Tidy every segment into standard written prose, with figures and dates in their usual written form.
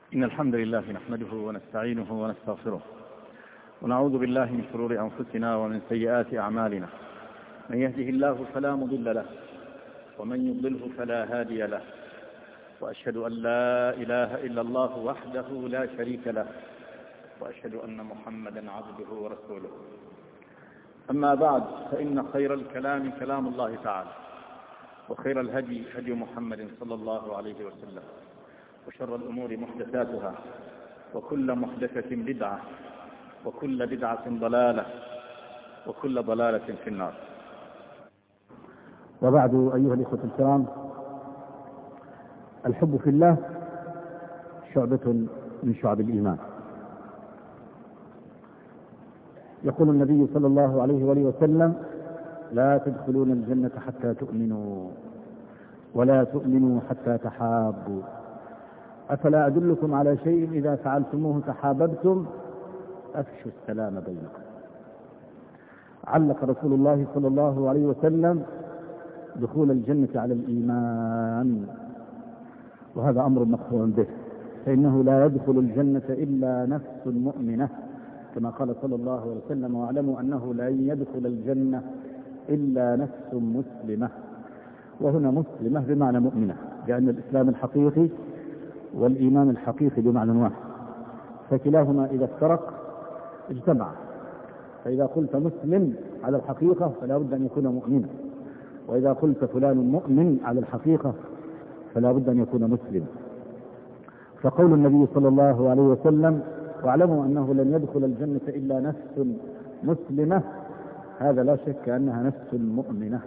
إن الحمد لله نحمده ونستعينه ونستغفره ونعوذ بالله من شرور أنفسنا ومن سيئات أعمالنا. من يهده الله فلا مضل له ومن يضلله فلا هادي له، وأشهد أن لا إله إلا الله وحده لا شريك له، وأشهد أن محمدا عبده ورسوله. أما بعد، فإن خير الكلام كلام الله تعالى، وخير الهدي هدي محمد صلى الله عليه وسلم، وشر الأمور محدثاتها، وكل محدثة بدعة، وكل بدعة ضلالة، وكل ضلالة في النار. وبعد، أيها الإخوة الكرام، الحب في الله شعبة من شعب الإيمان. يقول النبي صلى الله عليه وآله وسلم: لا تدخلون الجنة حتى تؤمنوا، ولا تؤمنوا حتى تحابوا، أفلا أدلكم على شيء إذا فعلتموه تحاببتم؟ أفشوا السلام بينكم. علق رسول الله صلى الله عليه وسلم دخول الجنة على الإيمان، وهذا أمر مقطوع به، فإنه لا يدخل الجنة إلا نفس مؤمنة، كما قال صلى الله عليه وسلم: واعلموا أنه لن يدخل الجنة إلا نفس مسلمة. وهنا مسلمة بمعنى مؤمنة، لأن الإسلام الحقيقي والإيمان الحقيقي بمعنى واحد، فكلاهما إذا افترق اجتمع. فإذا قلت مسلم على الحقيقة فلا بد أن يكون مؤمنا، وإذا قلت فلان مؤمن على الحقيقة فلا بد أن يكون مسلم. فقول النبي صلى الله عليه وسلم: واعلموا أنه لن يدخل الجنة إلا نفس مسلمة، هذا لا شك أنها نفس مؤمنة.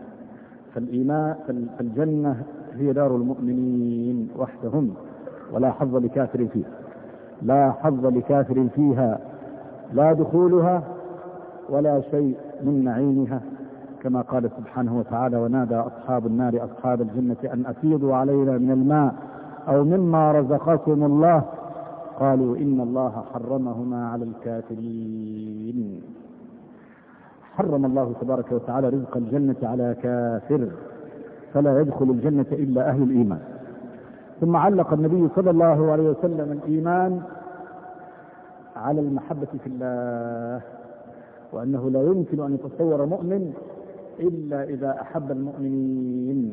فالجنة هي دار المؤمنين وحدهم، ولا حظ لكافر فيها، لا حظ لكافر فيها، لا دخولها ولا شيء من نعيمها، كما قال سبحانه وتعالى: ونادى أصحاب النار أصحاب الجنة أن أفيضوا علينا من الماء أو مما رزقكم الله، قالوا إن الله حرمهما على الكافرين. حرم الله تبارك وتعالى رزق الجنة على كافر، فلا يدخل الجنة إلا أهل الإيمان. ثم علق النبي صلى الله عليه وسلم الإيمان على المحبة في الله، وأنه لا يمكن أن يتصور مؤمن إلا إذا أحب المؤمنين.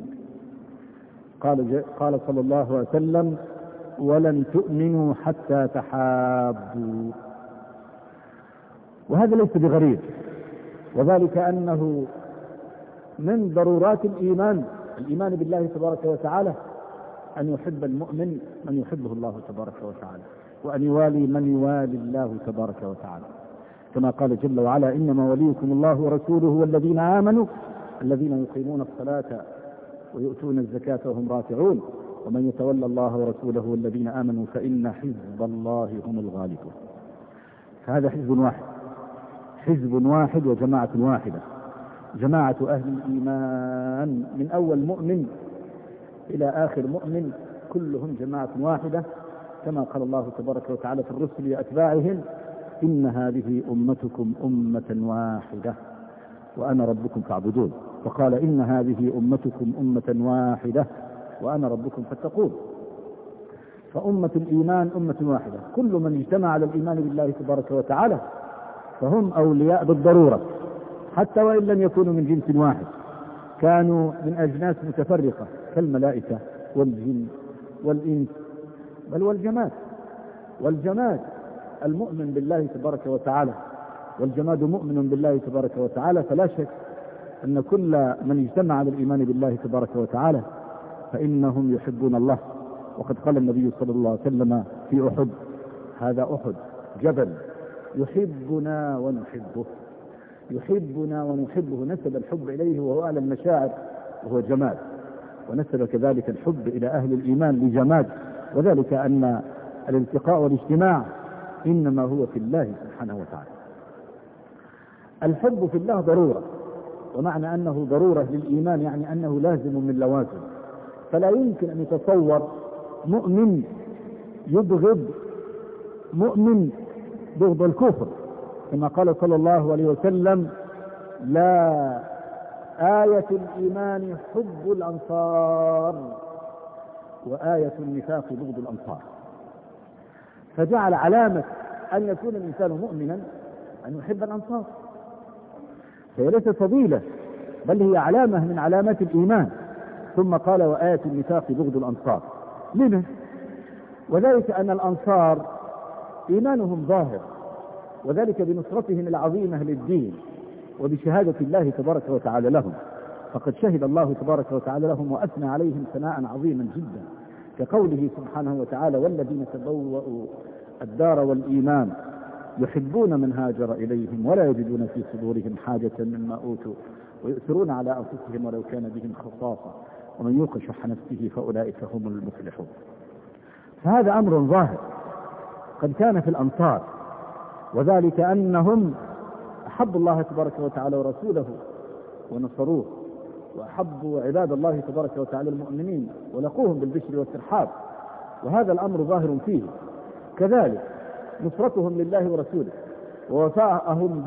قال صلى الله عليه وسلم: ولن تؤمنوا حتى تحابوا. وهذا ليس بغريب، وذلك أنه من ضرورات الإيمان بالله تبارك وتعالى أن يحب المؤمن من يحبه الله تبارك وتعالى، وأن يوالي من يوالي الله تبارك وتعالى، كما قال جل وعلا: إنما وليكم الله ورسوله والذين آمنوا الذين يقيمون الصلاة ويؤتون الزكاة وهم راكعون ومن يتولى الله ورسوله والذين آمنوا فإن حزب الله هم الغالبون. فهذا حزب واحد وجماعة واحدة، جماعة أهل الإيمان من أول مؤمن إلى آخر مؤمن، كلهم جماعة واحدة، كما قال الله تبارك وتعالى في الرسل وأتباعهم: إن هذه أمتكم أمة واحدة وأنا ربكم فاعبدون. وقال: إن هذه أمتكم أمة واحدة وأنا ربكم فاتقون. فأمة الإيمان أمة واحدة، كل من اجتمع على الإيمان بالله تبارك وتعالى فهم أولياء بالضرورة، حتى وإن لم يكونوا من جنس واحد، كانوا من أجناس متفرقة كالملائكة والجن والإنس بل والجماد. المؤمن بالله تبارك وتعالى والجماد مؤمن بالله تبارك وتعالى، فلا شك أن كل من اجتمع على الإيمان بالله تبارك وتعالى فإنهم يحبون الله. وقد قال النبي صلى الله عليه وسلم في أحد: هذا أحد جبل يحبنا ونحبه، نسب الحب إليه وهو أعلى المشاعر وهو جماد، ونسب كذلك الحب إلى أهل الإيمان لجماد، وذلك أن الالتقاء والاجتماع إنما هو في الله سبحانه وتعالى. الحب في الله ضرورة، ومعنى أنه ضرورة للإيمان يعني أنه لازم من لوازم. فلا يمكن أن يتصور مؤمن يبغض مؤمن بغض الكفر، كما قال صلى الله عليه وسلم: لا آية الإيمان حب الأنصار وآية النفاق بغض الأنصار. فجعل علامة أن يكون الإنسان مؤمنا أن يحب الأنصار، فهي ليست فضيلة بل هي علامة من علامات الإيمان. ثم قال وآية النفاق بغض الأنصار. لما؟ وذلك أن الأنصار إيمانهم ظاهر، وذلك بنصرتهم العظيمة للدين وبشهادة الله تبارك وتعالى لهم، فقد شهد الله تبارك وتعالى لهم وأثنى عليهم ثناء عظيما جدا، كقوله سبحانه وتعالى والذين تبوأوا الدار والإيمان يحبون من هاجر إليهم ولا يجدون في صدورهم حاجة مما أوتوا ويؤثرون على أنفسهم ولو كان بهم خصاصة ومن يوق شح نفسه فأولئك هم المفلحون. فهذا أمر ظاهر قد كان في الأنصار، وذلك أنهم أحبوا الله تبارك وتعالى ورسوله ونصروه، وأحبوا عباد الله تبارك وتعالى المؤمنين ولقوهم بالبشر والترحاب، وهذا الأمر ظاهر فيه. كذلك نصرتهم لله ورسوله ووفاءهم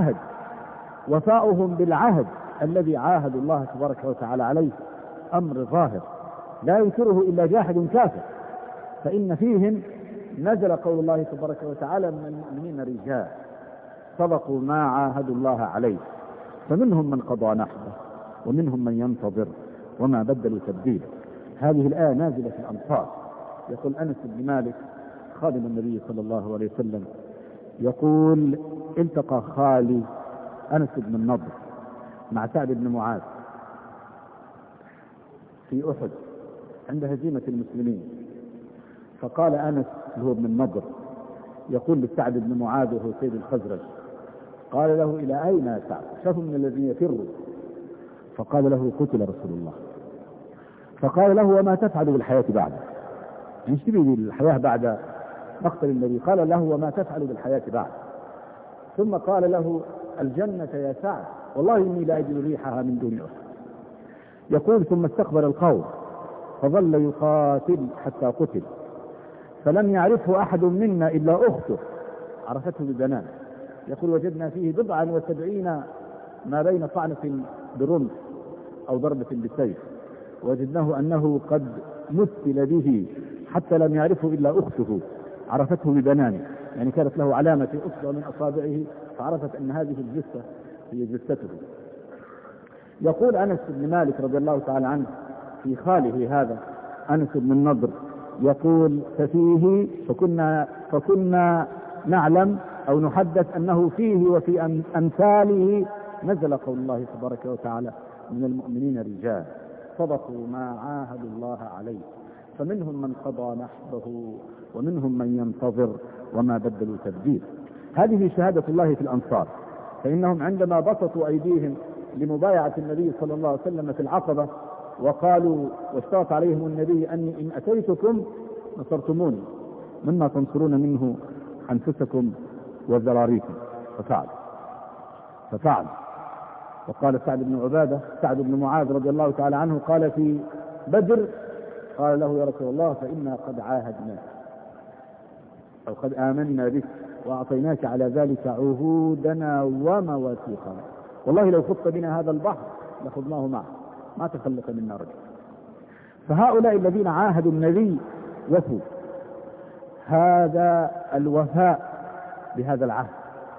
بالعهد الذي عاهدوا الله تبارك وتعالى عليه أمر ظاهر لا ينكره إلا جاحد كافر، فإن فيهم نزل قول الله تبارك وتعالى من المؤمنين رجال صدقوا ما عاهدوا الله عليه فمنهم من قضى نحبه ومنهم من ينتظر وما بدلوا تبديلا. هذه الآية نازلة في الأنصار. يقول أنس بن مالك خادم النبي صلى الله عليه وسلم يقول التقى خالي أنس بن النضر مع سعد بن معاذ في أحد عند هزيمة المسلمين، فقال أنس هو ابن النضر يقول لسعد بن معاذ وهو سيد الخزرج، قال له إلى أين يا سعد؟ شافوا من الذين يفروا، فقال له قتل رسول الله. فقال له وما تفعل بالحياة بعده؟ ايش تبي بالحياة بعد مقتل النبي؟ قال له وما تفعل بالحياة بعد؟ ثم قال له الجنة يا سعد والله إني لا أجد ريحها من دون أحد. يقول ثم استقبل القوم فظل يقاتل حتى قتل، فلم يعرفه أحد منا إلا أخته عرفته ببنان. يقول وجدنا فيه 79 ما بين طعنة برمح أو ضربة بالسيف، وجدناه أنه قد مثل به حتى لم يعرفه إلا أخته عرفته ببنانه، يعني كانت له علامة في أصبع من أصابعه فعرفت أن هذه الجثة هي جثته. يقول أنس بن مالك رضي الله تعالى عنه في خاله هذا أنس بن النضر يقول ففيه فكنا نعلم أو نحدث أنه فيه وفي أمثاله نزل قول الله تبارك وتعالى من المؤمنين رجال صدقوا ما عاهدوا الله عليه فمنهم من قضى نحبه ومنهم من ينتظر وما بدلوا تبديل. هذه شهادة الله في الأنصار، فإنهم عندما بسطوا أيديهم لمبايعة النبي صلى الله عليه وسلم في العقبة وقالوا واشترط عليهم النبي أني إن أتيتكم نصرتموني مما تنصرون منه أنفسكم وذراريكم، ففعل. وقال سعد بن معاذ رضي الله تعالى عنه قال في بدر قال له يا رسول الله فإنا قد عاهدناك أو قد آمنا بك وأعطيناك على ذلك عهودنا ومواثيقنا، والله لو خط بنا هذا البحر لخضناه معه ما تخلق منا رجل. فهؤلاء الذين عاهدوا النبي وفوا، هذا الوفاء بهذا العهد.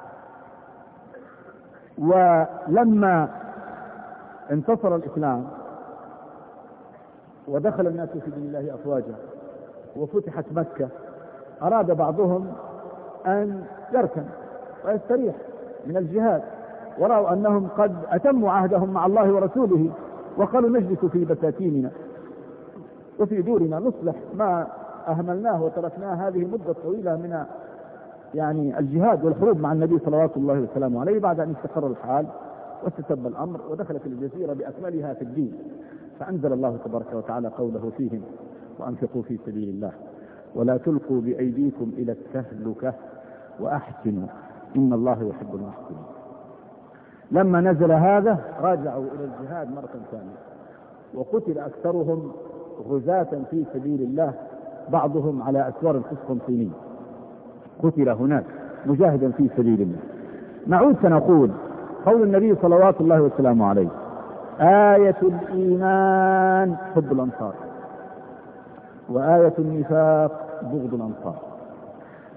ولما انتصر الإسلام ودخل الناس في دين الله أفواجا وفتحت مكة أراد بعضهم أن يركن ويستريح من الجهاد، ورأوا أنهم قد أتموا عهدهم مع الله ورسوله وقالوا نجلس في بساتيننا وفي دورنا نصلح ما أهملناه وتركناه هذه المدة الطويلة من يعني الجهاد والحروب مع النبي صلوات الله وسلامه عليه بعد أن استقر الحال واستتب الأمر ودخلت الجزيرة بأكملها في الدين. فأنزل الله تبارك وتعالى قوله فيهم وأنفقوا في سبيل الله ولا تلقوا بأيديكم إلى التهلكة وأحسنوا إن الله يحب المحسنين. لما نزل هذا راجعوا إلى الجهاد مرة ثانية، وقتل أكثرهم غزاة في سبيل الله، بعضهم على أسوار القسطنطينية قتل هناك مجاهدا في سبيل الله. نعود فنقول قول النبي صلوات الله وسلامه عليه آية الإيمان حب الأنصار وآية النفاق بغض الأنصار.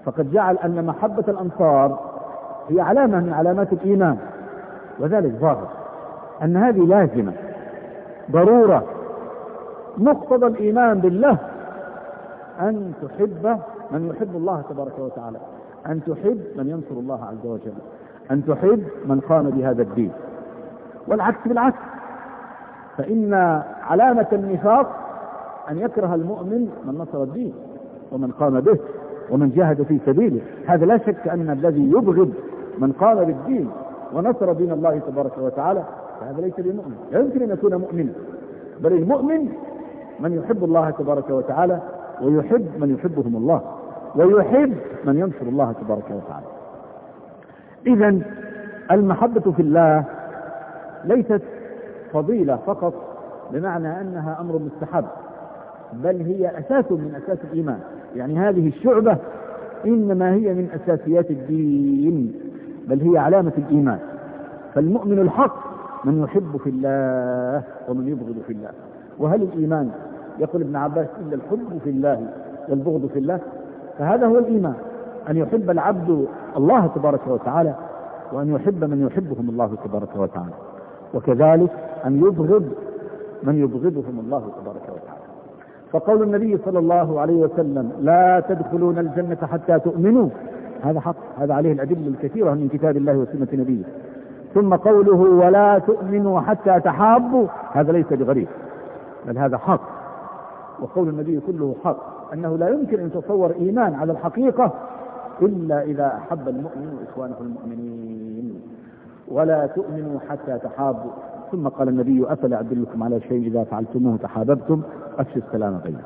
فقد جعل أن محبة الأنصار هي علامة من علامات الإيمان، وذلك ظاهر أن هذه لازمة ضرورة مقتضى الإيمان بالله، أن تحب من يحب الله تبارك وتعالى، أن تحب من ينصر الله عز وجل، أن تحب من قام بهذا الدين، والعكس بالعكس. فإن علامة النفاق أن يكره المؤمن من نصر الدين ومن قام به ومن جاهد في سبيله. هذا لا شك أن الذي يبغض من قام بالدين ونصر دين الله تبارك وتعالى فهذا ليس بمؤمن، لا يمكن أن يكون مؤمنا، بل المؤمن من يحب الله تبارك وتعالى ويحب من يحبهم الله ويحب من ينصر الله تبارك وتعالى. إذن المحبة في الله ليست فضيلة فقط بمعنى أنها أمر مستحب، بل هي أساس من أساس الإيمان. يعني هذه الشعبة إنما هي من أساسيات الدين، بل هي علامة الإيمان. فالمؤمن الحق من يحب في الله ومن يبغض في الله. وهل الإيمان يقول ابن عباس إلا الحب في الله والبغض في الله؟ فهذا هو الإيمان، أن يحب العبد الله تبارك وتعالى وأن يحب من يحبهم الله تبارك وتعالى، وكذلك أن يبغض من يبغضهم الله تبارك وتعالى. فقول النبي صلى الله عليه وسلم لا تدخلون الجنة حتى تؤمنوا، هذا حق، هذا عليه الأدلة الكثيرة من كتاب الله وسنة نبيه. ثم قوله ولا تؤمنوا حتى تحابوا، هذا ليس بغريب بل هذا حق، وقول النبي كله حق، أنه لا يمكن أن يتصور إيمان على الحقيقة إلا إذا أحب المؤمن إخوانه المؤمنين. ولا تؤمنوا حتى تحابوا. ثم قال النبي أفلا أدلكم على شيء إذا فعلتموه تحاببتم، أفشوا السلام بينكم.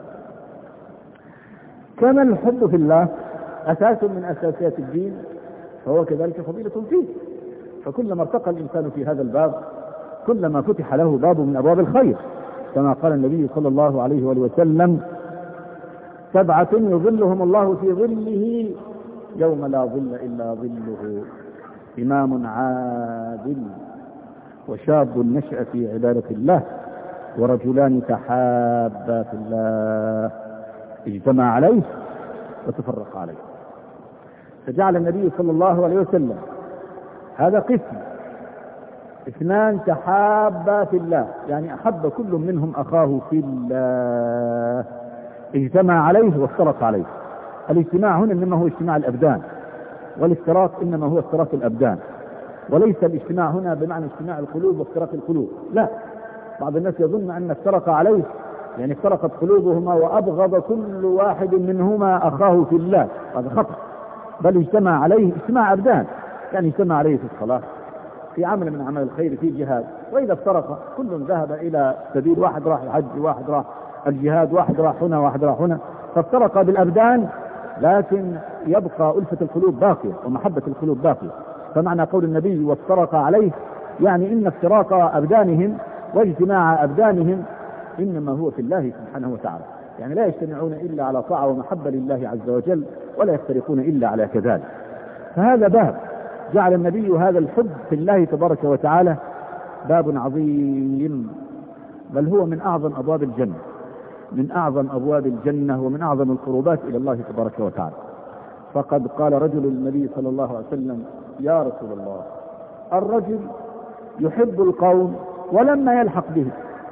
كما الحب في الله أساس من أساسيات الدين فهو كذلك فضيلة فيه. فكلما ارتقى الإنسان في هذا الباب كلما فتح له باب من أبواب الخير، كما قال النبي صلى الله عليه وسلم 7 يظلهم الله في ظله يوم لا ظل إلا ظله: إمام عادل، وشاب نشأ في عبادة الله، ورجلان تحابا في الله اجتمع عليه وتفرق عليه. فجعل النبي صلى الله عليه وسلم هذا قسم: 2 تحابا في الله، يعني أحب كل منهم أخاه في الله، اجتمع عليه وافترق عليه. الاجتماع هنا إنما هو اجتماع الأبدان، والافتراق إنما هو افتراق الأبدان، وليس الاجتماع هنا بمعنى اجتماع القلوب وافتراق القلوب، لا. بعض الناس يظن أن افترق عليه يعني افترقت قلوبهما وأبغض كل واحد منهما أخاه في الله، هذا خطأ. بل اجتمع عليه اجتماع أبدان، يعني اجتمع عليه في الصلاة، في عمل من أعمال الخير، في جهاد. وإذا افترق كل ذهب إلى سبيل، واحد راح الحج، واحد راح الجهاد، واحد راح هنا، واحد راح هنا، فافترق بالأبدان، لكن يبقى ألفة القلوب باقية ومحبة القلوب باقية. فمعنى قول النبي وافترق عليه يعني إن افتراق أبدانهم واجتماع أبدانهم إنما هو في الله سبحانه وتعالى، يعني لا يجتمعون إلا على طاعة ومحبة لله عز وجل، ولا يفترقون إلا على كذلك. فهذا باب جعل النبي هذا الحب في الله تبارك وتعالى باب عظيم، بل هو من أعظم أبواب الجنة، من أعظم أبواب الجنة، ومن أعظم القربات إلى الله تبارك وتعالى. فقد قال رجل للنبي صلى الله عليه وسلم: يا رسول الله، الرجل يحب القوم ولما يلحق به.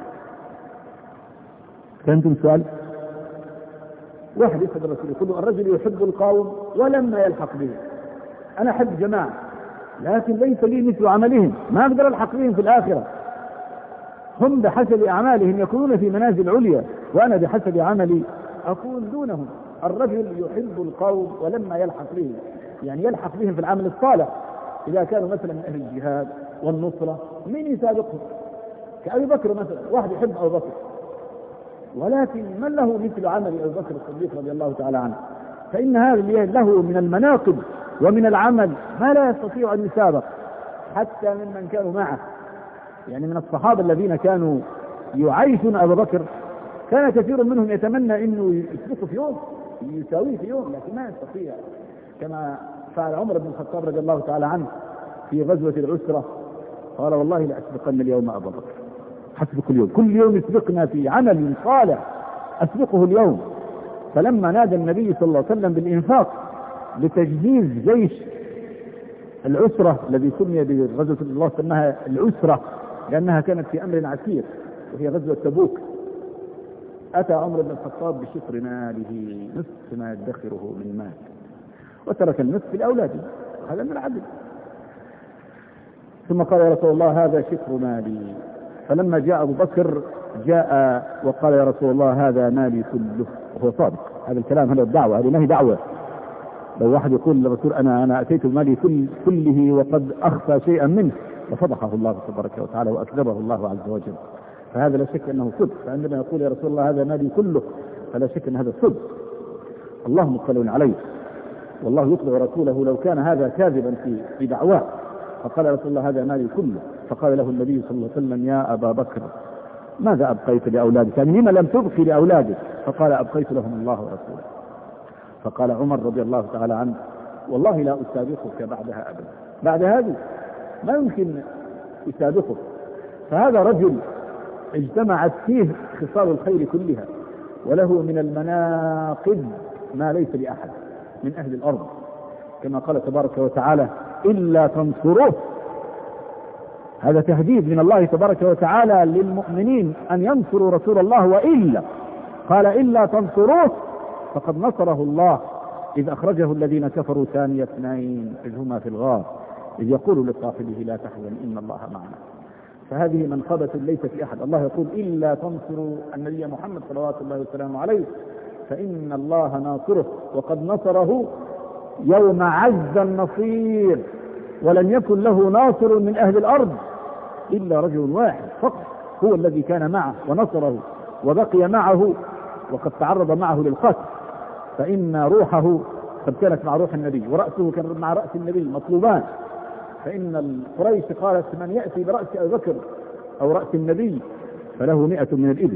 فهمتم السؤال؟ واحد يسأل الرسول يقول له: الرجل يحب القوم ولما يلحق به، أنا أحب جماعة لكن ليس لي مثل عملهم، ما أقدر ألحق بهم في الآخرة، هم بحسب أعمالهم يكونون في منازل عليا وأنا بحسب عملي أكون دونهم. الرجل يحب القوم ولما يلحق بهم، يعني يلحق بهم في العمل الصالح. إذا كانوا مثلا من أهل الجهاد والنصرة من يسابقهم؟ كأبي بكر مثلا، واحد يحب أبو بكر، ولكن من له مثل عمل أبي بكر الصديق رضي الله تعالى عنه؟ فإن هذا له من المناقب ومن العمل ما لا يستطيع أن يسابق حتى ممن كانوا معه. يعني من الصحابة الذين كانوا يعيشون أبو بكر كان كثير منهم يتمنى أنه يسبقه في يوم، يساويه في يوم، لكن ما يستطيع، كما فعل عمر بن الخطاب رضي الله تعالى عنه في غزوة العسرة، قال: والله لأسبقن اليوم أبو بكر، حسبك اليوم، كل يوم يسبقنا في عمل صالح أسبقه اليوم. فلما نادى النبي صلى الله عليه وسلم بالإنفاق لتجهيز جيش العسرة الذي سمي بغزوة الله سماها العسرة لأنها كانت في أمر عسير وهي غزوة تبوك. أتى عمر بن الخطاب بشطر ماله نصف ما يدخره من مال وترك النصف لأولاده، هذا من العدل. ثم قال يا رسول الله هذا شطر مالي. فلما جاء أبو بكر جاء وقال يا رسول الله هذا مالي كله، وهو صادق. هذا الكلام هذا الدعوة، هذه ما هي دعوة. لو واحد يقول للرسول أنا أتيت مالي كله وقد أخفى شيئا منه ففضحه الله تبارك وتعالى وأكذبه الله عز وجل. فهذا لا شك أنه صدق. فعندما يقول يا رسول الله هذا مالي كله فلا شك أن هذا صدق. الله مطلع عليه والله يطلع رسوله لو كان هذا كاذبا في دعواه. فقال يا رسول الله هذا مالي كله. فقال له النبي صلى الله عليه وسلم يا أبا بكر ماذا أبقيت لأولادك؟ يعني لما لم تبقي لأولادك؟ فقال أبقيت لهم الله ورسوله. فقال عمر رضي الله تعالى عنه والله لا أسابقك بعدها أبدا، بعد هذه ما يمكن أسابقك. فهذا رجل اجتمعت فيه خصال الخير كلها وله من المناقب ما ليس لأحد من أهل الأرض، كما قال تبارك وتعالى إلا تنصروه. هذا تهديد من الله تبارك وتعالى للمؤمنين أن ينصروا رسول الله، وإلا قال إلا تنصروه فقد نصره الله إذ أخرجه الذين كفروا ثاني اثنين إذ هما في الغار إذ يقول لصاحبه لا تحزن إن الله معنا. فهذه منقبة ليست لأحد. الله يقول إلا تنصروا النبي محمد صلوات الله وسلامه عليه فإن الله ناصره وقد نصره يوم عز النصير، ولم يكن له ناصر من أهل الأرض إلا رجل واحد فقط هو الذي كان معه ونصره وبقي معه وقد تعرض معه للقتل. فإن روحه قد كانت مع روح النبي ورأسه كان مع رأس النبي مطلوبان. فإن القريش قالت من يأتي برأس أبي بكر أو رأس النبي فله 100 من الإبل.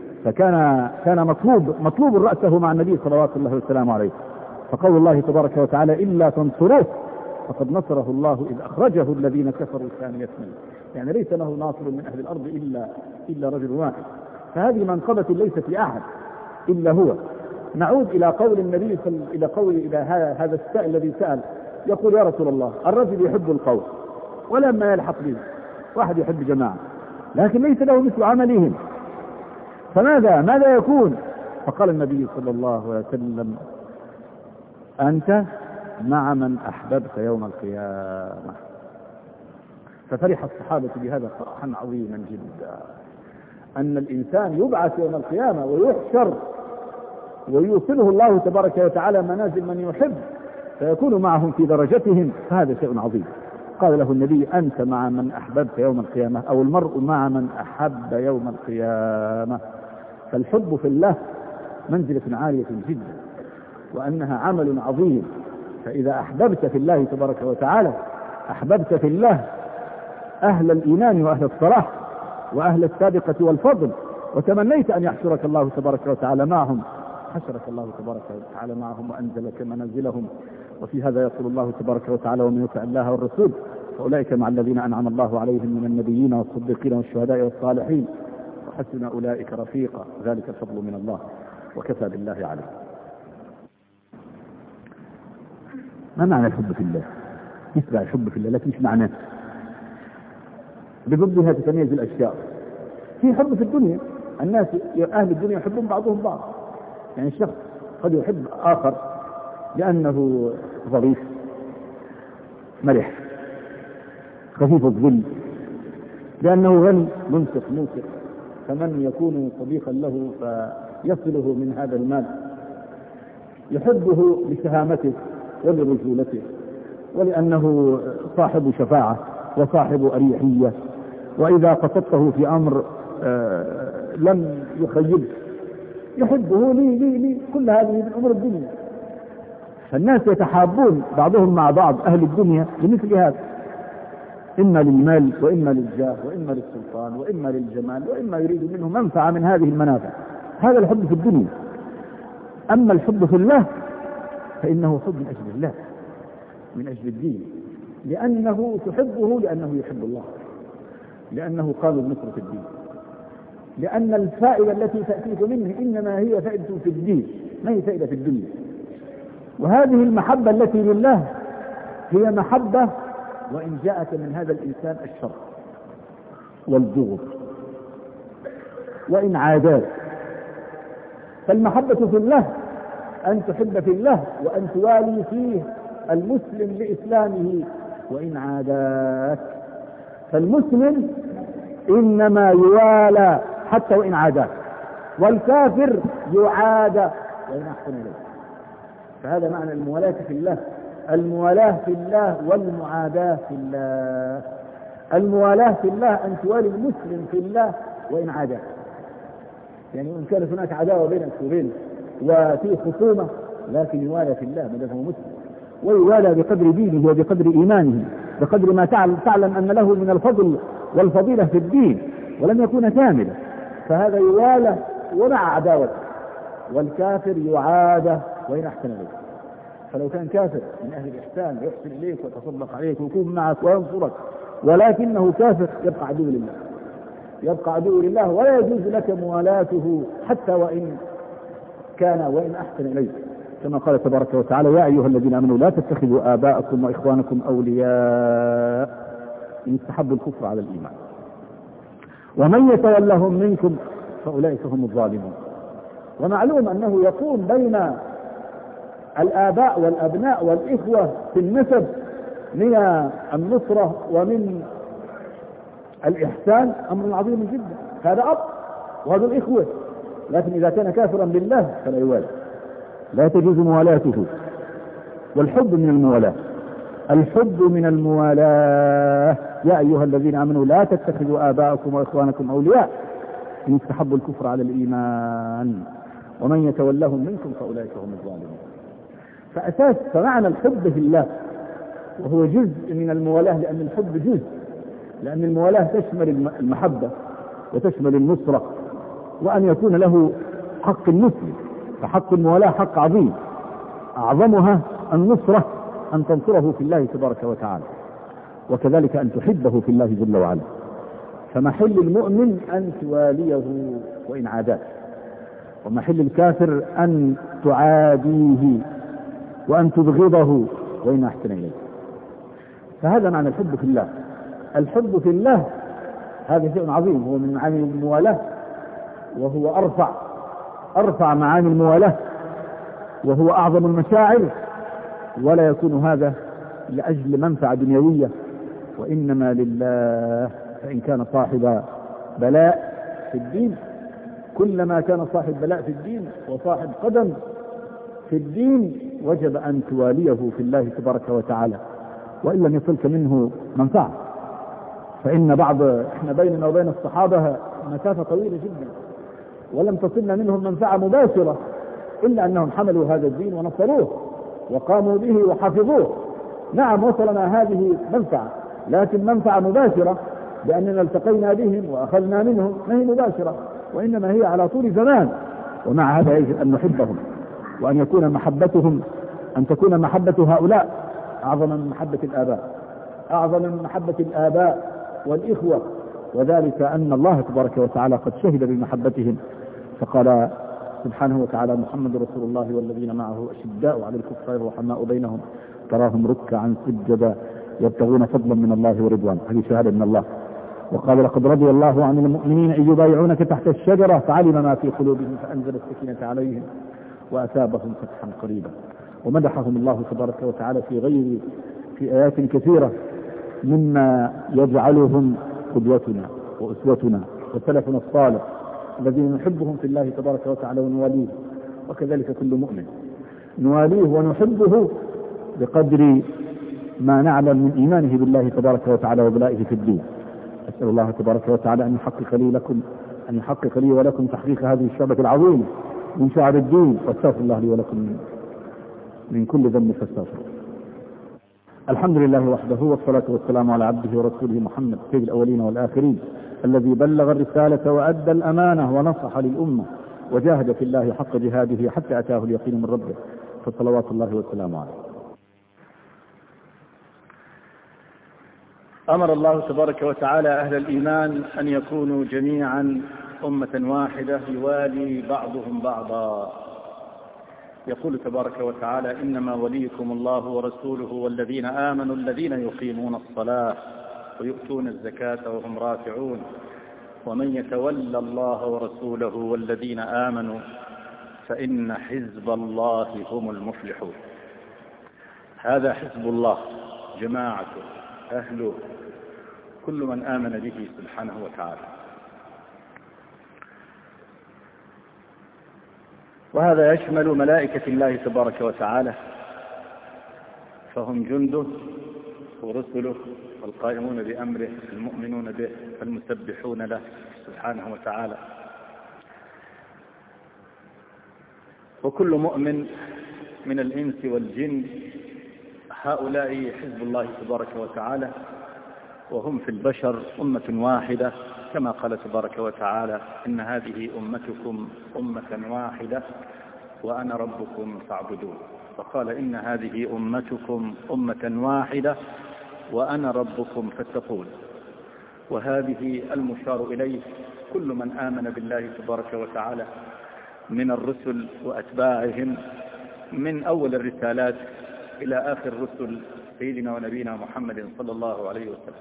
فكان مطلوب رأسه مع النبي صلوات الله وسلامه عليه. فقول الله تبارك وتعالى إلا تنصروه فقد نصره الله إذ أخرجه الذين كفروا ثاني اثنين، يعني ليس له ناصر من أهل الأرض إلا رجل واحد. فهذه منقبة ليست لأحد إلا هو. نعود إلى قول النبي إلى هذا السائل الذي سأل يقول يا رسول الله الرجل يحب القول ولما يلحق به واحد يحب جماعة لكن ليس له مثل عملهم فماذا يكون؟ فقال النبي صلى الله عليه وسلم أنت مع من أحببت يوم القيامة. ففرح الصحابة بهذا فرحا عظيما جدا، أن الإنسان يبعث يوم القيامة ويحشر ويوصله الله تبارك وتعالى منازل من يحب فيكون معهم في درجتهم، فهذا شيء عظيم. قال له النبي أنت مع من أحببت يوم القيامة، أو المرء مع من أحب يوم القيامة. فالحب في الله منزلة عالية جدا وأنها عمل عظيم. فإذا أحببت في الله تبارك وتعالى أحببت في الله أهل الإيمان وأهل الصلاح وأهل السابقة والفضل، وتمنيت أن يحشرك الله تبارك وتعالى معهم، حشرك الله تبارك وتعالى معهم وأنزلك منازلهم. وفي هذا يقول الله تبارك وتعالى ومن يطع الله والرسول فأولئك مع الذين أنعم الله عليهم من النبيين والصديقين والشهداء والصالحين وحسن أولئك رفيقا ذلك الفضل من الله وكفى بالله عليه. ما معنى الحب في الله؟ يتبع الحب في الله لكن ايش معناه؟ بضدها تتميز الأشياء. في حب في الدنيا، الناس أهل الدنيا يحبون بعضهم بعض، يعني الشخص قد يحب آخر لأنه ظريف مرح خفيف الظل، لأنه غني منفق موسر، فمن يكون صديقا له فيصله من هذا المال. يحبه لشهامته ولرجولته ولأنه صاحب شفاعة وصاحب أريحية، وإذا قصدته في أمر لم يخيبه يحبه لي كل هذه من أمور الدنيا. فالناس يتحابون بعضهم مع بعض أهل الدنيا لمثل هذا، إما للمال وإما للجاه وإما للسلطان وإما للجمال وإما يريد منه منفعة من هذه المنافع. هذا الحب في الدنيا. أما الحب في الله فإنه حب من أجل الله من أجل الدين، لأنه تحبه لأنه يحب الله، لأنه قال النصر في الدين، لأن الفائدة التي تأتيك منه إنما هي فائدة في الدين ما هي فائدة في الدنيا. وهذه المحبة التي لله هي محبة وإن جاءت من هذا الإنسان الشر والبغض وإن عادات. فالمحبة في الله أن تحب في الله وأن توالي فيه المسلم لإسلامه وإن عاداك. فالمسلم إنما يوالى حتى وإن عاداك، والكافر يعادى وإن أحسن إليه. فهذا معنى الموالاة في الله، الموالاة في الله والمعاداة في الله. الموالاة في الله أن توالي المسلم في الله وإن عاداك، يعني إن كانت هناك عداوة بينك وبينه وفي خصومة، لكن يوالى في الله ما دام هو مسلم، ويوالى بقدر دينه وبقدر إيمانه، بقدر ما تعلم أن له من الفضل والفضيلة في الدين ولم يكون كاملا، فهذا يوالى ومع عداوته. والكافر يعادى وإن أحسن إليك. فلو كان كافر من أهل الإحسان يحسن إليك ويتصدق عليك ويكون معك وينصرك، ولكنه كافر يبقى عدو لله، يبقى عدو لله، ولا يجوز لك موالاته حتى وإن كان وإن أحسن إليك، كما قال تبارك وتعالى: يا أيها الذين آمنوا لا تتخذوا آباءكم وإخوانكم أولياء إن استحبوا الكفر على الإيمان ومن يتولهم منكم فأولئك هم الظالمون. ومعلوم أنه يكون بين الآباء والأبناء والإخوة في النسب من النصرة ومن الإحسان أمر عظيم جدا. هذا أب وهذا الإخوة، لكن إذا كان كافرا بالله فلا يوالى، لا تجوز موالاته. والحب من الموالاة، الحب من الموالاة: يا أيها الذين آمنوا لا تتخذوا آباءكم وإخوانكم أولياء إن استحبوا الكفر على الإيمان ومن يتولهم منكم فأولئك هم الظالمون. فمعنى الحب في الله وهو جزء من الموالاة، لأن الحب جزء، لأن الموالاة تشمل المحبة وتشمل النصرة، وأن يكون له حق المسلم. فحق الموالاة حق عظيم، أعظمها النصرة، أن تنصره في الله تبارك وتعالى، وكذلك أن تحبه في الله جل وعلا. فمحل المؤمن أن تواليه وإن عاداك، ومحل الكافر أن تعاديه وأن تبغضه وإن أحسن إليه. فهذا معنى الحب في الله. الحب في الله هذا شيء عظيم، هو من معاني الموالاة، وهو أرفع معاني الموالاة، وهو أعظم المشاعر، ولا يكون هذا لأجل منفعة دنيوية، وإنما لله. فإن كان صاحب بلاء في الدين، كلما كان صاحب بلاء في الدين وصاحب قدم في الدين وجب أن تواليه في الله تبارك وتعالى، وإن لم يصلك منه منفعة. فإن احنا بيننا وبين الصحابة مسافة طويلة جدا، ولم تصلنا منهم منفعة مباشرة، إلا أنهم حملوا هذا الدين ونصروه وقاموا به وحفظوه. نعم وصلنا هذه منفعة، لكن منفعة مباشرة لأننا التقينا بهم وأخذنا منهم ما هي مباشرة، وإنما هي على طول زمان. ومع هذا يجب أن نحبهم، وأن يكون محبتهم، أن تكون محبة هؤلاء أعظم من محبة الآباء، أعظم من محبة الآباء والإخوة. وذلك أن الله تبارك وتعالى قد شهد بمحبتهم، فقال سبحانه وتعالى: محمد رسول الله والذين معه أشداء على الكفار رحماء بينهم تراهم ركعا سجدا يبتغون فضلا من الله ورضوان. هذه شهادة من الله. وقال: لقد رضي الله عن المؤمنين إذ يبايعونك تحت الشجرة فعلم ما في قلوبهم فأنزل السكينة عليهم وأثابهم فتحا قريبا. ومدحهم الله تبارك وتعالى في آيات كثيرة مما يجعلهم قدوتنا وأسوتنا وسلفنا الصالح الذين نحبهم في الله تبارك وتعالى ونواليه. وكذلك كل مؤمن نواليه ونحبه بقدر ما نعلم من إيمانه بالله تبارك وتعالى وبلائه في الدين. أسأل الله تبارك وتعالى أن يحقق لي ولكم تحقيق هذه الشعبة العظيمة من شعب الدين، واستغفر الله لي ولكم من كل ذنب فاستغفروا. الحمد لله وحده، والصلاة والسلام على عبده ورسوله محمد سيد الأولين والآخرين، الذي بلغ الرسالة وأدى الأمانة ونصح للأمة وجاهد في الله حق جهاده حتى أتاه اليقين من ربه، فصلوات الله وسلامه عليه. أمر الله تبارك وتعالى أهل الإيمان أن يكونوا جميعا أمة واحدة يوالي بعضهم بعضا، يقول تبارك وتعالى: إنما وليكم الله ورسوله والذين آمنوا الذين يقيمون الصلاة ويؤتون الزكاة وهم راكعون ومن يتولى الله ورسوله والذين آمنوا فإن حزب الله هم المفلحون. هذا حزب الله، جماعته، أهله، كل من آمن به سبحانه وتعالى. وهذا يشمل ملائكة الله تبارك وتعالى، فهم جنده ورسله والقائمون بأمره المؤمنون به المسبحون له سبحانه وتعالى. وكل مؤمن من الإنس والجن، هؤلاء حزب الله تبارك وتعالى، وهم في البشر أمة واحدة، كما قال تبارك وتعالى: إن هذه أمتكم أمة واحدة وأنا ربكم فاعبدون. فقال: إن هذه أمتكم أمة واحدة وأنا ربكم فاتقون. وهذه المشار إليه كل من آمن بالله تبارك وتعالى من الرسل وأتباعهم، من أول الرسالات إلى آخر رسل سيدنا ونبينا محمد صلى الله عليه وسلم.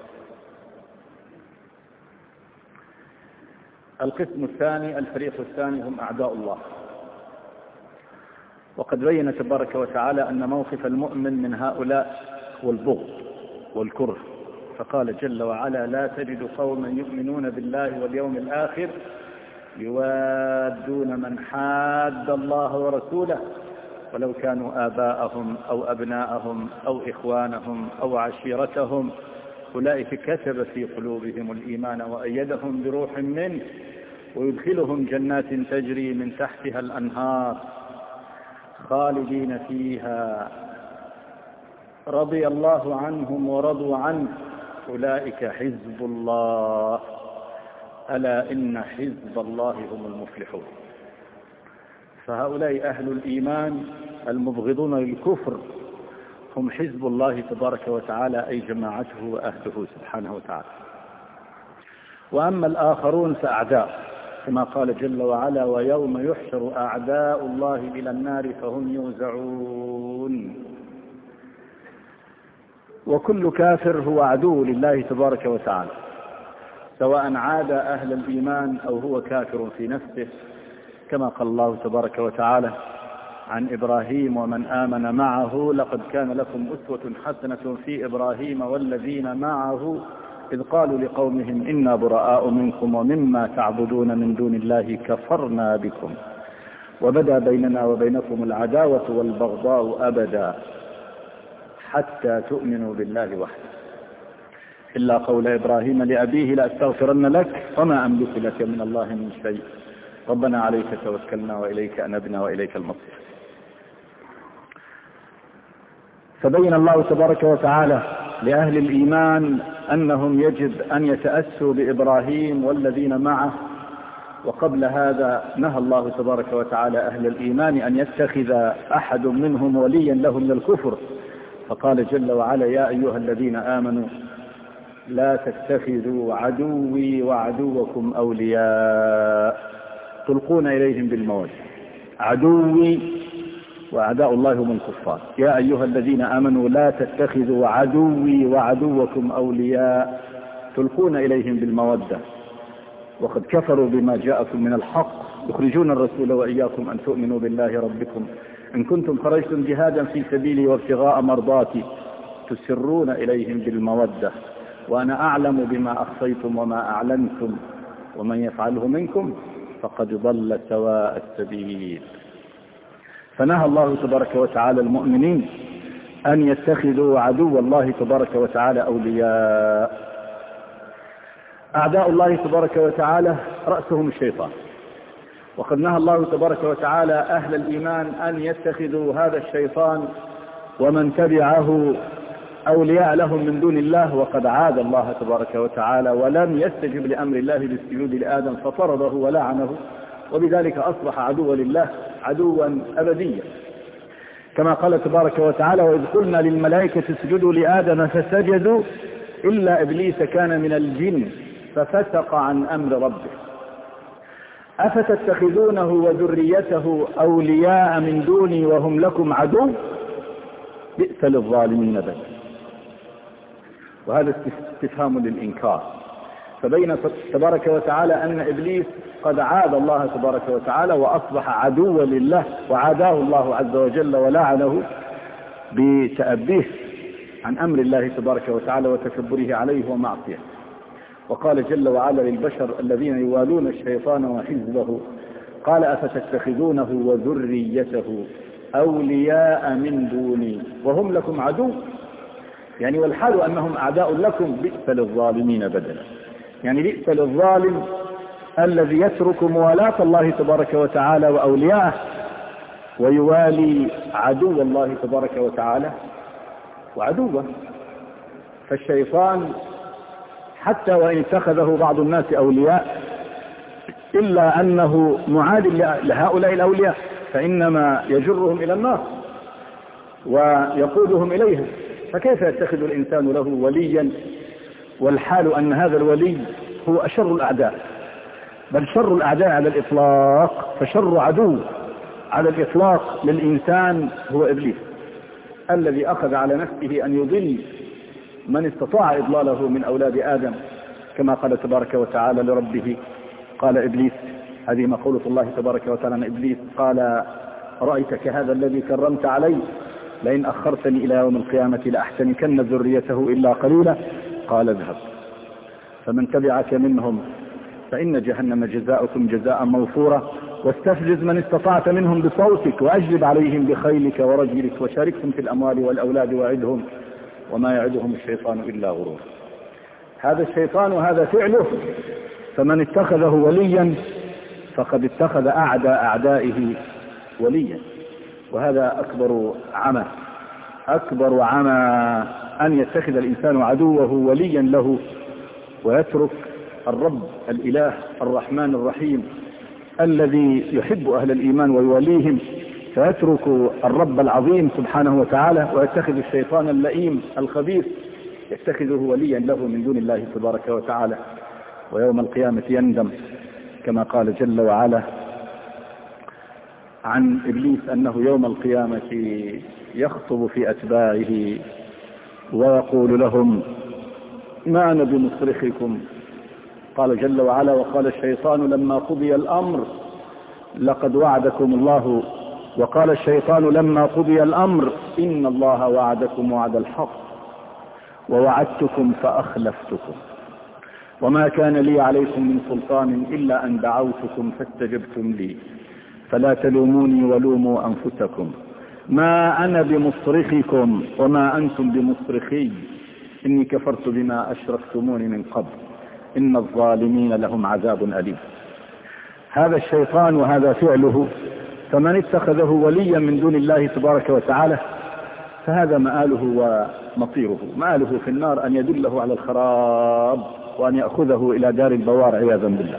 القسم الثاني، الفريق الثاني، هم أعداء الله. وقد بين تبارك وتعالى أن موقف المؤمن من هؤلاء هو البغض والكره، فقال جل وعلا: لا تجد قوما يؤمنون بالله واليوم الآخر يوادون من حاد الله ورسوله ولو كانوا آباءهم أو أبناءهم أو إخوانهم أو عشيرتهم أولئك كتب في قلوبهم الإيمان وأيدهم بروح منه ويدخلهم جنات تجري من تحتها الأنهار خالدين فيها رضي الله عنهم ورضوا عنه أولئك حزب الله ألا إن حزب الله هم المفلحون. فهؤلاء أهل الإيمان المبغضون للكفر هم حزب الله تبارك وتعالى، أي جماعته وأهله سبحانه وتعالى. وأما الآخرون فأعداء، كما قال جل وعلا: ويوم يحشر أعداء الله إلى النار فهم يوزعون. وكل كافر هو عدو لله تبارك وتعالى، سواء عاد أهل الإيمان أو هو كافر في نفسه، كما قال الله تبارك وتعالى عن إبراهيم ومن آمن معه: لقد كان لكم أسوة حسنة في إبراهيم والذين معه إذ قالوا لقومهم إنا براء منكم ومما تعبدون من دون الله كفرنا بكم وبدا بيننا وبينكم العداوة والبغضاء أبدا حتى تؤمنوا بالله وحده إلا قول إبراهيم لأبيه لأستغفرن لك وما أملك لك من الله من شيء ربنا عليك توكلنا وإليك أنبنا وإليك المصير. فبين الله تبارك وتعالى لأهل الإيمان أنهم يجب أن يتأسوا بإبراهيم والذين معه. وقبل هذا نهى الله تبارك وتعالى أهل الإيمان أن يتخذ أحد منهم وليا له من الكفر، فقال جل وعلا: يا أيها الذين آمنوا لا تتخذوا عدوي وعدوكم أولياء تلقون إليهم بالمودة. عدوي وأعداء الله هم الكفار. يا أيها الذين آمنوا لا تتخذوا عدوي وعدوكم أولياء تلقون إليهم بالمودة وقد كفروا بما جاءكم من الحق يخرجون الرسول وإياكم أن تؤمنوا بالله ربكم إن كنتم خرجتم جهادا في سبيلي وابتغاء مرضاتي تسرون إليهم بالمودة وأنا أعلم بما أخفيتم وما أعلنتم ومن يفعله منكم فقد ضل سواء السبيل. فنهى الله تبارك وتعالى المؤمنين أن يتخذوا عدو الله تبارك وتعالى أولياء. أعداء الله تبارك وتعالى رأسهم الشيطان، وقد نهى الله تبارك وتعالى أهل الإيمان أن يتخذوا هذا الشيطان ومن تبعه أولياء لهم من دون الله، وقد عاد الله تبارك وتعالى ولم يستجب لأمر الله بالسجود لآدم فطرده ولعنه، وبذلك أصبح عدوا لله عدوا أبديا، كما قال تبارك وتعالى: وإذ قلنا للملائكة اسجدوا لآدم فسجدوا إلا إبليس كان من الجن ففسق عن أمر ربه. أفتتخذونه وذريته أولياء من دوني وهم لكم عدو بئس للظالمين بدلا. وهذا استفهام للإنكار، فبين تبارك وتعالى أن إبليس قد عاد الله تبارك وتعالى وأصبح عدوا لله، وعاداه الله عز وجل ولعنه بتأبيه عن أمر الله تبارك وتعالى وتكبره عليه ومعصيته. وقال جل وعلا للبشر الذين يوالون الشيطان وحزبه قال أفتتخذونه وذريته أولياء من دوني وهم لكم عدو، يعني والحال أنهم أعداء لكم بئس للظالمين بدلا. يعني بئس للظالم الذي يترك موالاة الله تبارك وتعالى وأولياءه ويوالي عدو الله تبارك وتعالى وعدوه. فالشيطان حتى وإن اتخذه بعض الناس أولياء إلا أنه معاد لهؤلاء الأولياء، فإنما يجرهم إلى النار ويقودهم إليها. فكيف يتخذ الإنسان له وليا والحال أن هذا الولي هو أشر الأعداء، بل شر الأعداء على الإطلاق. فشر عدو على الإطلاق للإنسان هو إبليس الذي أخذ على نفسه أن يضل من استطاع إضلاله من أولاد آدم، كما قال تبارك وتعالى لربه قال إبليس، هذه مقولة الله تبارك وتعالى عن إبليس، قال رأيتك هذا الذي كرمت علي لئن أخرتني إلى يوم القيامة لأحتنكن ذريته إلا قليلا قال اذهب فمن تبعك منهم فإن جهنم جزاؤكم جزاء موفورا واستفزز من استطعت منهم بصوتك وأجلب عليهم بخيلك ورجلك وشاركهم في الأموال والأولاد وعدهم وما يعدهم الشيطان إلا غرور. هذا الشيطان وهذا فعله، فمن اتخذه وليا فقد اتخذ أعدى أعدائه وليا، وهذا أكبر عمى أن يتخذ الإنسان عدوه وليا له ويترك الرب الإله الرحمن الرحيم الذي يحب أهل الإيمان ويوليهم، فيترك الرب العظيم سبحانه وتعالى ويتخذ الشيطان اللئيم الخبيث يتخذه وليا له من دون الله تبارك وتعالى، ويوم القيامة يندم كما قال جل وعلا عن إبليس أنه يوم القيامة يخطب في أتباعه ويقول لهم ما أنا بمصرخكم. قال جل وعلا وقال الشيطان لما قضي الأمر لقد وعدكم الله وقال الشيطان لما قضي الأمر إن الله وعدكم وعد الحق ووعدتكم فأخلفتكم وما كان لي عليكم من سلطان إلا أن دعوتكم فاستجبتم لي فلا تلوموني ولوموا أنفسكم ما أنا بمصرخكم وما أنتم بمصرخي إني كفرت بما أشركتموني من قبل إن الظالمين لهم عذاب أليم. هذا الشيطان وهذا فعله، فمن اتخذه وليا من دون الله تبارك وتعالى فهذا مآله ومصيره، مآله في النار أن يدله على الخراب وأن يأخذه إلى دار البوار عياذا بالله.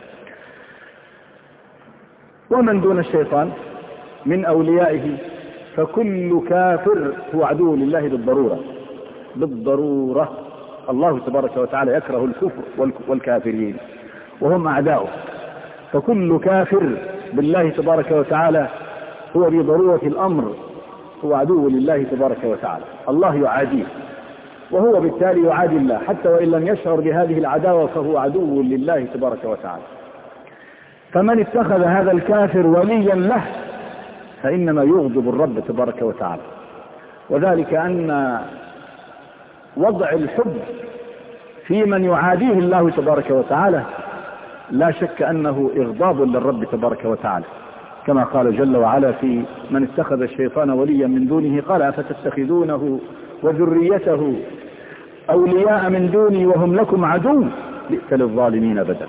ومن دون الشيطان من أوليائه فكل كافر هو عدو لله بالضرورة. الله تبارك وتعالى يكره الكفر والكافرين وهم أعداؤه، فكل كافر بالله تبارك وتعالى هو بضرورة الأمر هو عدو لله تبارك وتعالى. الله يعاديه وهو بالتالي يعادي الله حتى وإن لم يشعر بهذه العداوة فهو عدو لله تبارك وتعالى. فمن اتخذ هذا الكافر وليا له فإنما يغضب الرب تبارك وتعالى، وذلك أن وضع الحب في من يعاديه الله تبارك وتعالى لا شك أنه إغضاب للرب تبارك وتعالى، كما قال جل وعلا في من اتخذ الشيطان وليا من دونه قال أفتتخذونه وذريته أولياء من دوني وهم لكم عدو بئس للظالمين بدلا.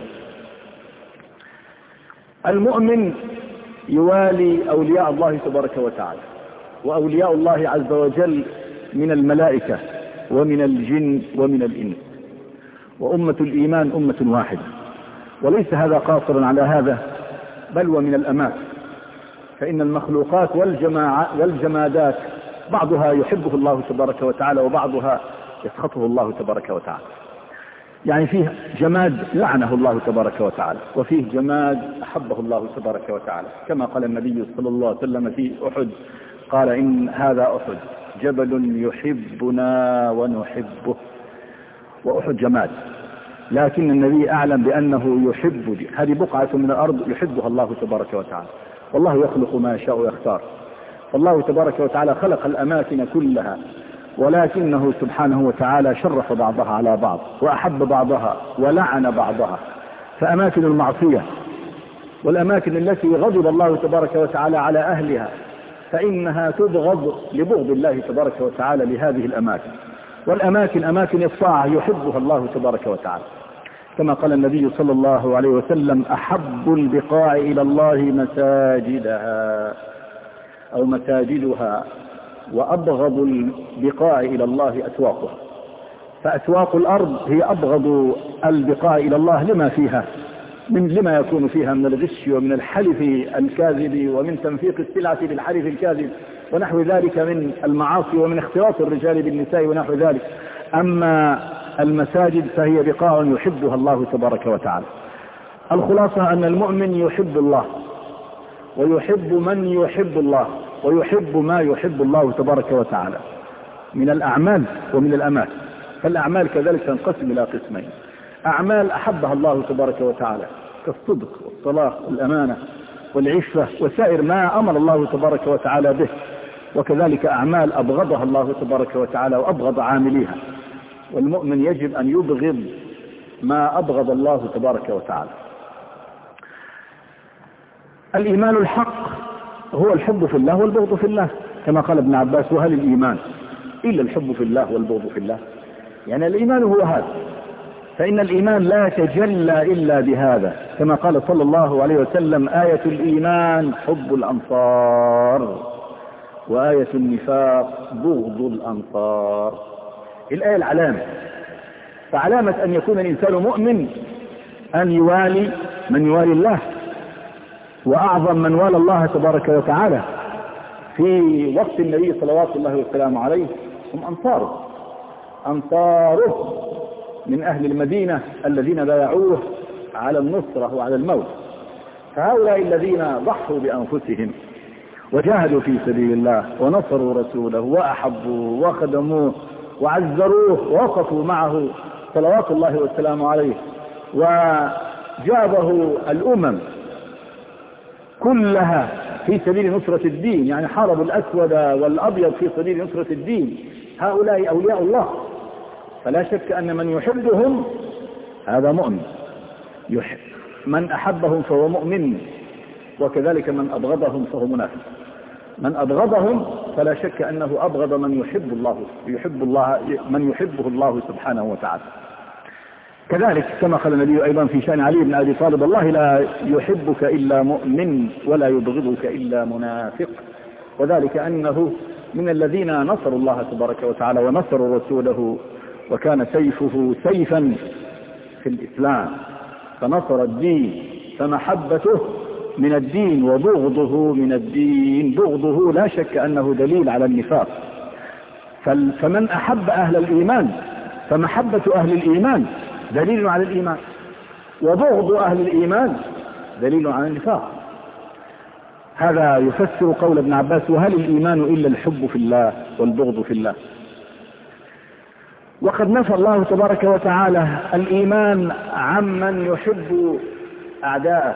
المؤمن يوالي أولياء الله تبارك وتعالى، وأولياء الله عز وجل من الملائكة ومن الجن ومن الإنس، وأمة الإيمان أمة واحدة، وليس هذا قاصرا على هذا بل ومن الأمات، فإن المخلوقات والجمادات بعضها يحبه الله تبارك وتعالى وبعضها يسخطه الله تبارك وتعالى. يعني فيه جماد لعنه الله تبارك وتعالى، وفيه جماد أحبه الله تبارك وتعالى، كما قال النبي صلى الله عليه وسلم في أحد، قال إن هذا أحد جبل يحبنا ونحبه. وأحد جماد، لكن النبي أعلم بأنه يحب، هذه بقعة من الأرض يحبها الله تبارك وتعالى، والله يخلق ما يشاء ويختار. فالله تبارك وتعالى خلق الأماكن كلها، ولكنه سبحانه وتعالى شرف بعضها على بعض وأحب بعضها ولعن بعضها. فأماكن المعصية والأماكن التي غضب الله تبارك وتعالى على أهلها فإنها تبغض لبغض الله تبارك وتعالى لهذه الأماكن. والأماكن أماكن الطاعة يحبها الله تبارك وتعالى، كما قال النبي صلى الله عليه وسلم أحب البقاع إلى الله مساجدها أو مساجدها، وأبغض البقاع إلى الله أسواقها. فأسواق الأرض هي أبغض البقاع إلى الله لما فيها لما يكون فيها من الغش ومن الحلف الكاذب ومن تنفيق السلعة بالحلف الكاذب ونحو ذلك من المعاصي ومن اختلاط الرجال بالنساء ونحو ذلك. أما المساجد فهي بقاع يحبها الله تبارك وتعالى. الخلاصة أن المؤمن يحب الله ويحب من يحب الله ويحب ما يحب الله تبارك وتعالى من الأعمال ومن الأماكن. فالأعمال كذلك تنقسم إلى قسمين: أعمال أحبها الله تبارك وتعالى كالصدق والصلاة والأمانة والعفة وسائر ما أمر الله تبارك وتعالى به، وكذلك أعمال أبغضها الله تبارك وتعالى وأبغض عامليها. والمؤمن يجب أن يبغض ما أبغض الله تبارك وتعالى. الإيمان الحق هو الحب في الله والبغض في الله، كما قال ابن عباس: وهل الإيمان إلا الحب في الله والبغض في الله؟ يعني الإيمان هو هذا، فإن الإيمان لا يتجلى إلا بهذا، كما قال صلى الله عليه وسلم: آية الإيمان حب الأنصار وآية النفاق بغض الأنصار. الآية العلامة، فعلامة أن يكون الإنسان مؤمن أن يوالي من يوالي الله، وأعظم من والى الله تبارك وتعالى في وقت النبي صلوات الله وسلامه عليه هم أنصاره من أهل المدينة الذين بايعوه على النصرة وعلى الموت. فهؤلاء الذين ضحوا بأنفسهم وجاهدوا في سبيل الله ونصروا رسوله وأحبوه وخدموه وعزروه ووقفوا معه صلوات الله والسلام عليه، وجابه الأمم كلها في سبيل نصرة الدين، يعني حاربوا الأسود والأبيض في سبيل نصرة الدين. هؤلاء أولياء الله، فلا شك أن من يحبهم هذا مؤمن، من أحبهم فهو مؤمن، وكذلك من أبغضهم فهو منافق. من أبغضهم فلا شك أنه أبغض من يحب الله من يحبه الله سبحانه وتعالى. كذلك كما قال النبي أيضا في شأن علي بن أبي طالب: الله لا يحبك إلا مؤمن ولا يبغضك إلا منافق. وذلك أنه من الذين نصروا الله تبارك وتعالى ونصروا رسوله، وكان سيفه سيفا في الإسلام فنصر الدين، فمحبته من الدين وبغضه من الدين. بغضه لا شك أنه دليل على النفاق. فمن أحب أهل الإيمان فمحبة أهل الإيمان دليل على الإيمان، وبغض أهل الإيمان دليل على النفاق. هذا يفسر قول ابن عباس: وهل الإيمان إلا الحب في الله والبغض في الله؟ وقد نفى الله تبارك وتعالى الإيمان عمن يحب أعداءه،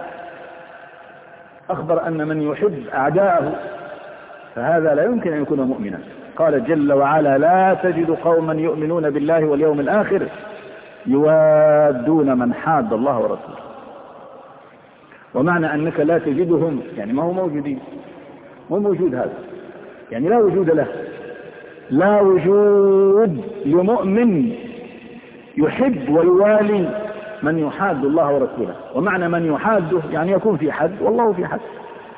أخبر أن من يحب أعداءه فهذا لا يمكن أن يكون مؤمنا. قال جل وعلا: لا تجد قوما يؤمنون بالله واليوم الآخر يوادون من حاد الله ورسوله. ومعنى أنك لا تجدهم يعني ما هو موجودين، مو موجود هذا، يعني لا وجود له، لا وجود لمؤمن يحب ويوالي من يحاد الله ورسوله. ومعنى من يحاده يعني يكون في حد والله في حد،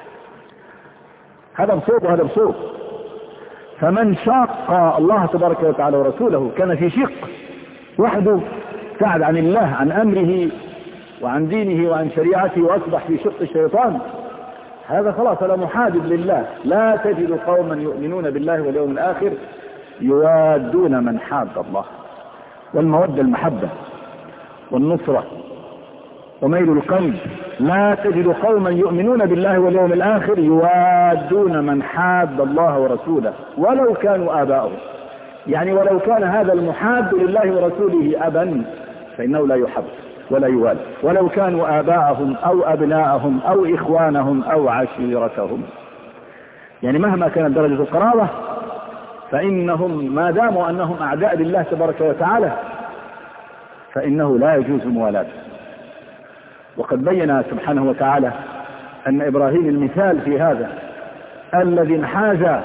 هذا بصوت وهذا بصوت. فمن شاق الله تبارك وتعالى ورسوله كان في شق وحده، ابتعد عن الله عن أمره وعن دينه وعن شريعته وأصبح في شق الشيطان، هذا خلاص لا محادد لله. لا تجد قوما يؤمنون بالله واليوم الآخر يوادون من حاد الله. والمودة المحبة، والنصرة وميل القلب. لا تجد قوما يؤمنون بالله واليوم الآخر يوادون من حاد الله ورسوله ولو كانوا آباءهم. يعني ولو كان هذا المحاد لله ورسوله أبا فإنه لا يحب ولا يوالي، ولو كانوا آباءهم أو أبناءهم أو إخوانهم أو عشيرتهم. يعني مهما كانت درجة القرابة فإنهم ما داموا أنهم أعداء لله تبارك وتعالى فإنه لا يجوز موالاته. وقد بين سبحانه وتعالى أن إبراهيم المثال في هذا، الذي انحاز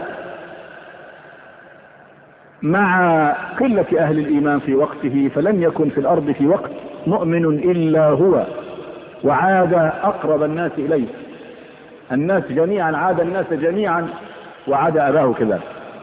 مع قلة أهل الإيمان في وقته، فلم يكن في الأرض في وقت مؤمن إلا هو، وعاد أقرب الناس إليه. الناس جميعا، عاد الناس جميعا وعاد أباه كذلك،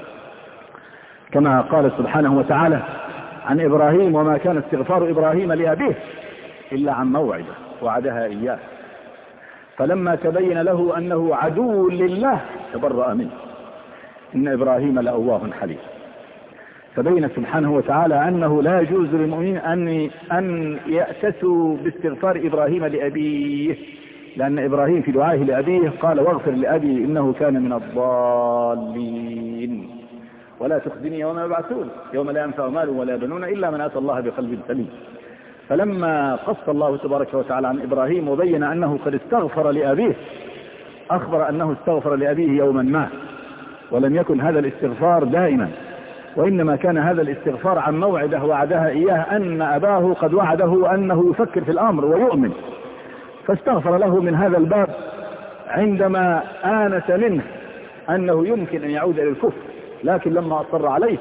كما قال سبحانه وتعالى عن إبراهيم: وما كان استغفار إبراهيم لأبيه إلا عن موعده وعدها إياه، فلما تبين له أنه عدو لله تبرأ منه، إن إبراهيم لأواه حليم. فبين سبحانه وتعالى أنه لا يجوز للمؤمنين أن يأتسوا باستغفار إبراهيم لأبيه، لأن إبراهيم في دعائه لأبيه قال: واغفر لأبي إنه كان من الضالين ولا تخزني يوم يبعثون يوم لا ينفع مال ولا بنون إلا من أتى الله بقلب سليم. فلما قص الله تبارك وتعالى عن إبراهيم وبين أنه قد استغفر لأبيه، أخبر أنه استغفر لأبيه يوما ما، ولم يكن هذا الاستغفار دائما، وإنما كان هذا الاستغفار عن موعده وعدها إياه، أن أباه قد وعده أنه يفكر في الأمر ويؤمن، فاستغفر له من هذا الباب عندما آنس منه أنه يمكن أن يعود إلى الكفر، لكن لما أصر عليه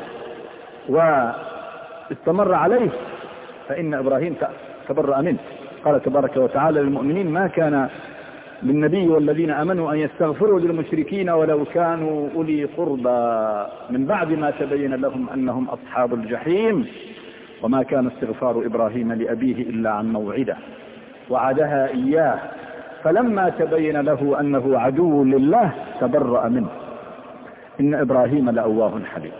واستمر عليه فإن إبراهيم تبرأ منه. قال تبارك وتعالى للمؤمنين: ما كان للنبي والذين آمنوا أن يستغفروا للمشركين ولو كانوا أولي قربى من بعد ما تبين لهم أنهم أصحاب الجحيم، وما كان استغفار إبراهيم لأبيه إلا عن موعده وعدها إياه، فلما تبين له أنه عدو لله تبرأ منه، إن إبراهيم لأواه حليم.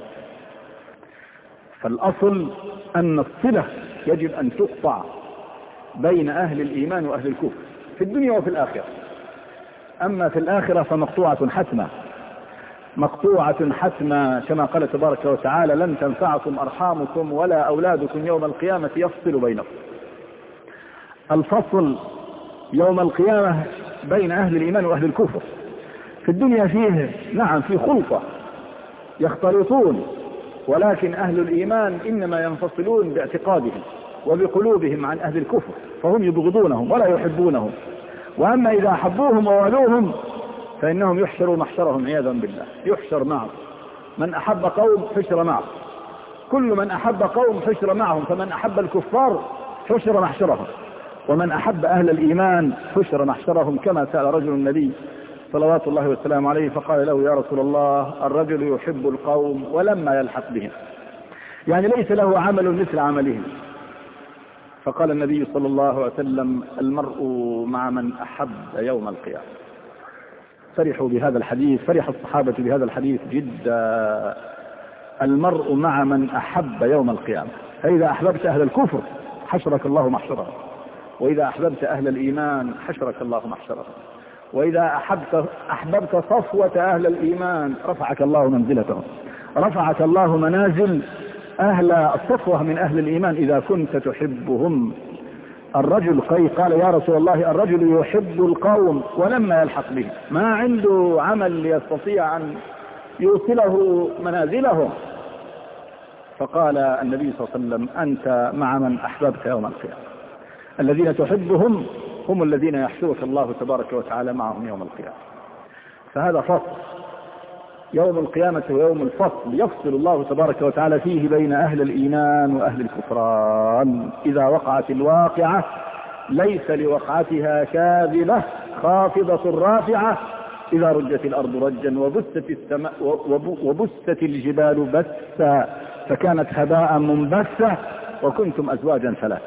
فالأصل أن الصلة يجب أن تقطع بين أهل الإيمان وأهل الكفر في الدنيا وفي الآخرة. أما في الآخرة فمقطوعة حتما، مقطوعة حتما، كما قال تبارك وتعالى: لن تنفعكم أرحامكم ولا أولادكم يوم القيامة يفصل بينكم. الفصل يوم القيامة بين أهل الإيمان وأهل الكفر. في الدنيا فيه نعم في خلطة يختلطون، ولكن أهل الإيمان إنما ينفصلون باعتقادهم وبقلوبهم عن أهل الكفر، فهم يبغضونهم ولا يحبونهم. وأما إذا أحبوهم وولوهم فإنهم يحشروا محشرهم عياذا بالله، يحشر معهم. من أحب قوم حشر معهم، كل من أحب قوم حشر معهم، فمن أحب الكفار حشر محشرهم، ومن أحب أهل الإيمان حشر محشرهم. كما سأل رجل النبي صلوات الله والسلام عليه فقال له: يا رسول الله، الرجل يحب القوم ولما يلحق بهم، يعني ليس له عمل مثل عملهم. فقال النبي صلى الله عليه وسلم: المرء مع من أحب يوم القيامة. فرحوا بهذا الحديث، فرح الصحابة بهذا الحديث جدا. المرء مع من أحب يوم القيامة، فإذا أحببت أهل الكفر حشرك الله محشرهم، وإذا أحببت أهل الإيمان حشرك الله محشرهم، وإذا أحببت صفوة أهل الإيمان رفعك الله منزلتهم، رفعك الله منازل أهل الصفوة من أهل الإيمان إذا كنت تحبهم. الرجل قال: يا رسول الله، الرجل يحب القوم ولما يلحق به، ما عنده عمل يستطيع أن يوصله منازلهم. فقال النبي صلى الله عليه وسلم: أنت مع من أحببت يوم القيامة. الذين تحبهم هم الذين يحشرك الله تبارك وتعالى معهم يوم القيامة. فهذا فصل يوم القيامة ويوم الفصل، يفصل الله تبارك وتعالى فيه بين أهل الإيمان وأهل الكفران. إذا وقعت الواقعة ليس لوقعتها كاذبة خافضة رافعة، إذا رجت الأرض رجا وبست الجبال بسا فكانت هباء منبثة وكنتم أزواجا ثلاث،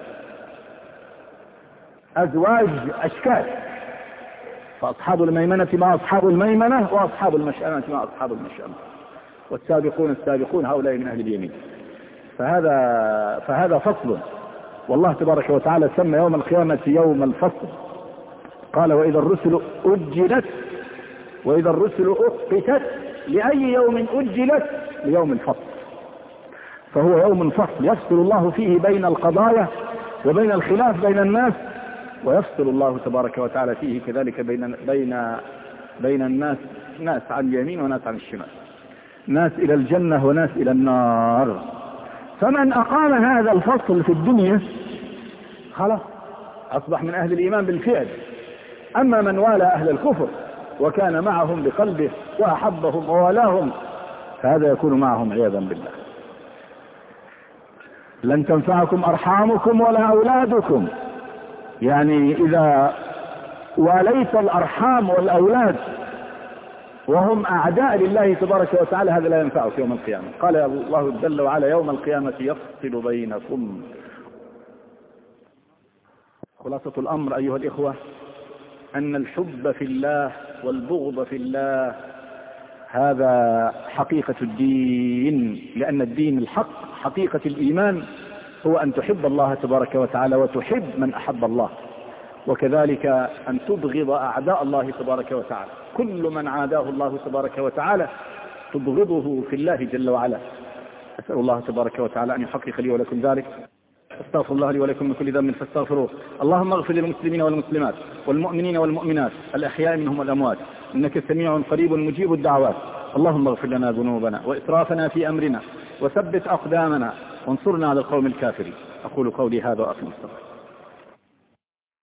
أزواج أشكال، فأصحاب الميمنة مع أصحاب الميمنة، وأصحاب المشأمة مع أصحاب المشأمة، والسابقون السابقون هؤلاء من أهل اليمين. فهذا فصل والله تبارك وتعالى سمى يوم القيامة يوم الفصل، قال وإذا الرسل أجلت وإذا الرسل أقتت، لأي يوم أجلت؟ ليوم الفصل. فهو يوم الفصل يفصل الله فيه بين القضايا وبين الخلاف بين الناس، ويفصل الله تبارك وتعالى فيه كذلك بين الناس، ناس عن اليمين وناس عن الشمال، ناس إلى الجنة وناس إلى النار. فمن أقام هذا الفصل في الدنيا خلاص أصبح من أهل الإيمان بالفعل. أما من والى أهل الكفر وكان معهم بقلبه وأحبهم ووالاهم، فهذا يكون معهم عياذا بالله. لن تنفعكم أرحامكم ولا أولادكم، يعني إذا واليت الأرحام والأولاد وهم أعداء لله تبارك وتعالى هذا لا ينفعك يوم القيامة. قال الله جل وعلا يوم القيامة يفصل بينكم. خلاصة الأمر أيها الإخوة أن الحب في الله والبغض في الله هذا حقيقة الدين، لأن الدين الحق حقيقة الإيمان هو أن تحب الله تبارك وتعالى وتحب من أحب الله، وكذلك أن تبغض أعداء الله تبارك وتعالى. كل من عاداه الله تبارك وتعالى تبغضه في الله جل وعلا. أسأل الله تبارك وتعالى أن يحقق لي ولكم ذلك. استغفر الله لي ولكم من كل ذنب فاستغفروه. اللهم اغفر للمسلمين والمسلمات والمؤمنين والمؤمنات الأحياء منهم والأموات، إنك سميع قريب مجيب الدعوات. اللهم اغفر لنا ذنوبنا وإسرافنا في أمرنا وثبت أقدامنا وانصرنا على القوم الكافرين. أقول قولي هذا وأقم الصلاة.